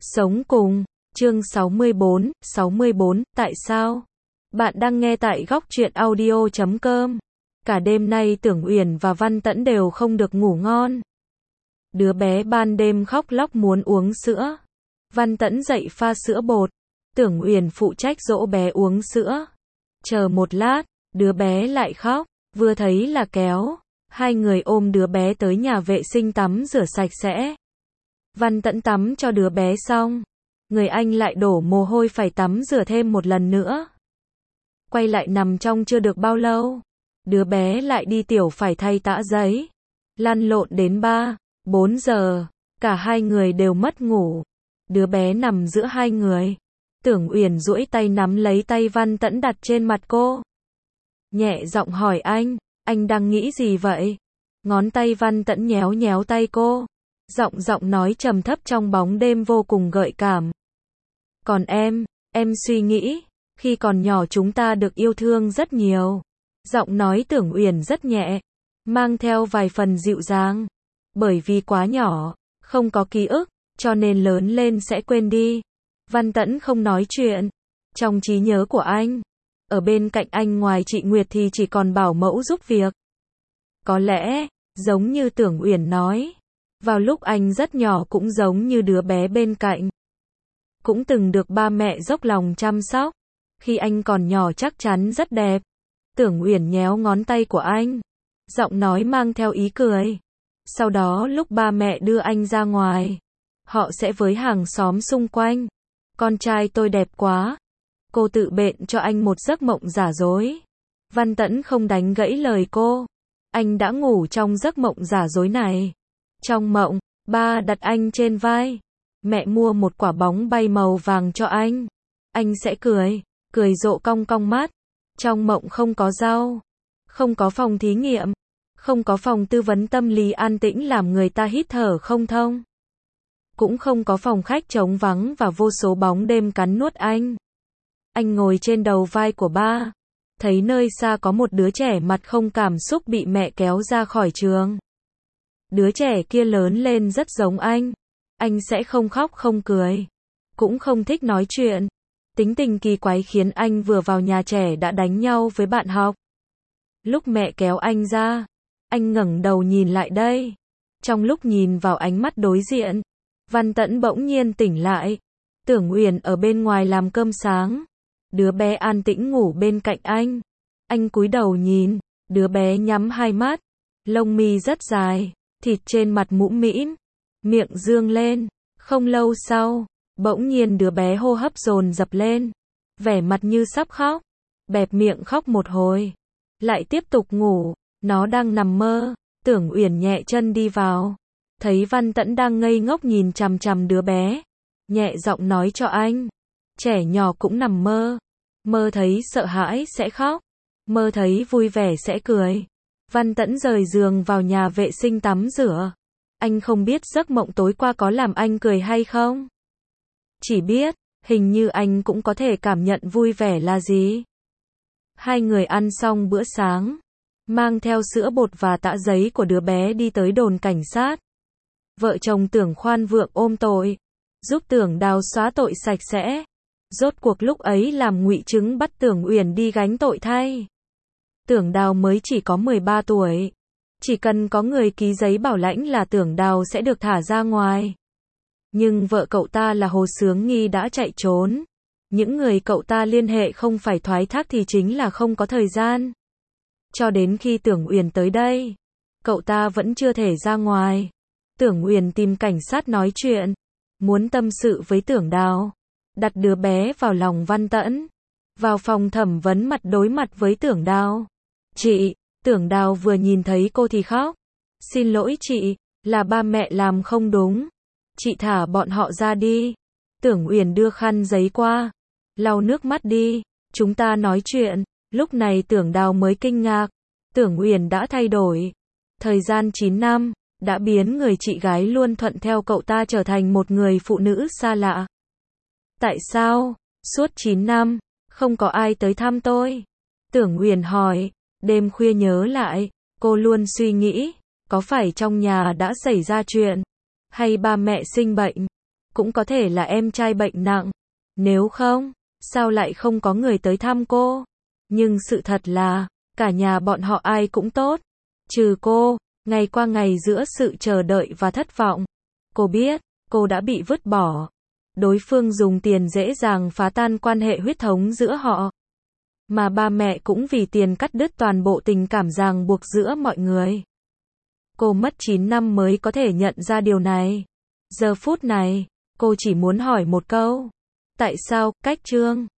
Sống cùng, chương 64, tại sao? Bạn đang nghe tại góc truyện audio.com. Cả đêm nay Tưởng Uyển và Văn Tẫn đều không được ngủ ngon. Đứa bé ban đêm khóc lóc muốn uống sữa. Văn Tẫn dậy pha sữa bột. Tưởng Uyển phụ trách dỗ bé uống sữa. Chờ một lát, đứa bé lại khóc, vừa thấy là kéo. Hai người ôm đứa bé tới nhà vệ sinh tắm rửa sạch sẽ. Văn Tẫn tắm cho đứa bé xong, người anh lại đổ mồ hôi phải tắm rửa thêm một lần nữa. Quay lại nằm trong chưa được bao lâu, đứa bé lại đi tiểu phải thay tã giấy. Lăn lộn đến 3-4 giờ, cả hai người đều mất ngủ. Đứa bé nằm giữa hai người. Tưởng Uyển duỗi tay nắm lấy tay Văn Tẫn đặt trên mặt cô. Nhẹ giọng hỏi anh đang nghĩ gì vậy? Ngón tay Văn Tẫn nhéo nhéo tay cô. Giọng nói trầm thấp trong bóng đêm vô cùng gợi cảm. Còn em suy nghĩ, khi còn nhỏ chúng ta được yêu thương rất nhiều. Giọng nói Tưởng Uyển rất nhẹ, mang theo vài phần dịu dàng. Bởi vì quá nhỏ, không có ký ức, cho nên lớn lên sẽ quên đi. Văn Tẫn không nói chuyện. Trong trí nhớ của anh, ở bên cạnh anh ngoài chị Nguyệt thì chỉ còn bảo mẫu giúp việc. Có lẽ, giống như Tưởng Uyển nói, vào lúc anh rất nhỏ cũng giống như đứa bé bên cạnh. Cũng từng được ba mẹ dốc lòng chăm sóc. Khi anh còn nhỏ chắc chắn rất đẹp. Tưởng Uyển nhéo ngón tay của anh. Giọng nói mang theo ý cười. Sau đó lúc ba mẹ đưa anh ra ngoài, họ sẽ với hàng xóm xung quanh. Con trai tôi đẹp quá. Cô tự bện cho anh một giấc mộng giả dối. Văn Tẫn không đánh gãy lời cô. Anh đã ngủ trong giấc mộng giả dối này. Trong mộng, ba đặt anh trên vai. Mẹ mua một quả bóng bay màu vàng cho anh. Anh sẽ cười rộ cong cong mắt. Trong mộng không có rau, không có phòng thí nghiệm, không có phòng tư vấn tâm lý an tĩnh làm người ta hít thở không thông. Cũng không có phòng khách trống vắng và vô số bóng đêm cắn nuốt anh. Anh ngồi trên đầu vai của ba. Thấy nơi xa có một đứa trẻ mặt không cảm xúc bị mẹ kéo ra khỏi trường. Đứa trẻ kia lớn lên rất giống anh. Anh sẽ không khóc không cười. Cũng không thích nói chuyện. Tính tình kỳ quái khiến anh vừa vào nhà trẻ đã đánh nhau với bạn học. Lúc mẹ kéo anh ra, anh ngẩng đầu nhìn lại đây. Trong lúc nhìn vào ánh mắt đối diện, Văn Tẫn bỗng nhiên tỉnh lại. Tưởng Uyển ở bên ngoài làm cơm sáng. Đứa bé an tĩnh ngủ bên cạnh anh. Anh cúi đầu nhìn, đứa bé nhắm hai mắt. Lông mi rất dài, thịt trên mặt mũm mĩm, miệng dương lên. Không lâu sau, bỗng nhiên đứa bé hô hấp dồn dập lên, vẻ mặt như sắp khóc, bẹp miệng khóc một hồi, lại tiếp tục ngủ. Nó đang nằm mơ. Tưởng Uyển nhẹ chân đi vào, thấy Văn Tẫn đang ngây ngốc nhìn chằm chằm đứa bé, nhẹ giọng nói cho anh, trẻ nhỏ cũng nằm mơ, mơ thấy sợ hãi sẽ khóc, mơ thấy vui vẻ sẽ cười. Văn Tẫn rời giường vào nhà vệ sinh tắm rửa. Anh không biết giấc mộng tối qua có làm anh cười hay không. Chỉ biết, hình như anh cũng có thể cảm nhận vui vẻ là gì. Hai người ăn xong bữa sáng, mang theo sữa bột và tã giấy của đứa bé đi tới đồn cảnh sát. Vợ chồng Tưởng Khoan Vượng ôm tội, giúp Tưởng Đào xóa tội sạch sẽ. Rốt cuộc lúc ấy làm ngụy chứng bắt Tưởng Uyển đi gánh tội thay. Tưởng Đào mới chỉ có 13 tuổi. Chỉ cần có người ký giấy bảo lãnh là Tưởng Đào sẽ được thả ra ngoài. Nhưng vợ cậu ta là Hồ Sướng Nghi đã chạy trốn. Những người cậu ta liên hệ không phải thoái thác thì chính là không có thời gian. Cho đến khi Tưởng Uyển tới đây, cậu ta vẫn chưa thể ra ngoài. Tưởng Uyển tìm cảnh sát nói chuyện, muốn tâm sự với Tưởng Đào, đặt đứa bé vào lòng Văn Tẫn. Vào phòng thẩm vấn mặt đối mặt với Tưởng Đào. Chị, Tưởng Đào vừa nhìn thấy cô thì khóc. Xin lỗi chị, là ba mẹ làm không đúng. Chị thả bọn họ ra đi. Tưởng Uyển đưa khăn giấy qua, lau nước mắt đi, chúng ta nói chuyện. Lúc này Tưởng Đào mới kinh ngạc. Tưởng Uyển đã thay đổi. Thời gian 9 năm, đã biến người chị gái luôn thuận theo cậu ta trở thành một người phụ nữ xa lạ. Tại sao, suốt 9 năm, không có ai tới thăm tôi? Tưởng Uyển hỏi. Đêm khuya nhớ lại, cô luôn suy nghĩ, có phải trong nhà đã xảy ra chuyện, hay ba mẹ sinh bệnh? cũng có thể là em trai bệnh nặng. Nếu không, sao lại không có người tới thăm cô? Nhưng sự thật là, cả nhà bọn họ ai cũng tốt. Trừ cô, ngày qua ngày giữa sự chờ đợi và thất vọng. Cô biết, cô đã bị vứt bỏ. Đối phương dùng tiền dễ dàng phá tan quan hệ huyết thống giữa họ. Mà ba mẹ cũng vì tiền cắt đứt toàn bộ tình cảm ràng buộc giữa mọi người. Cô mất 9 năm mới có thể nhận ra điều này. Giờ phút này, cô chỉ muốn hỏi một câu. Tại sao, Cách Trương?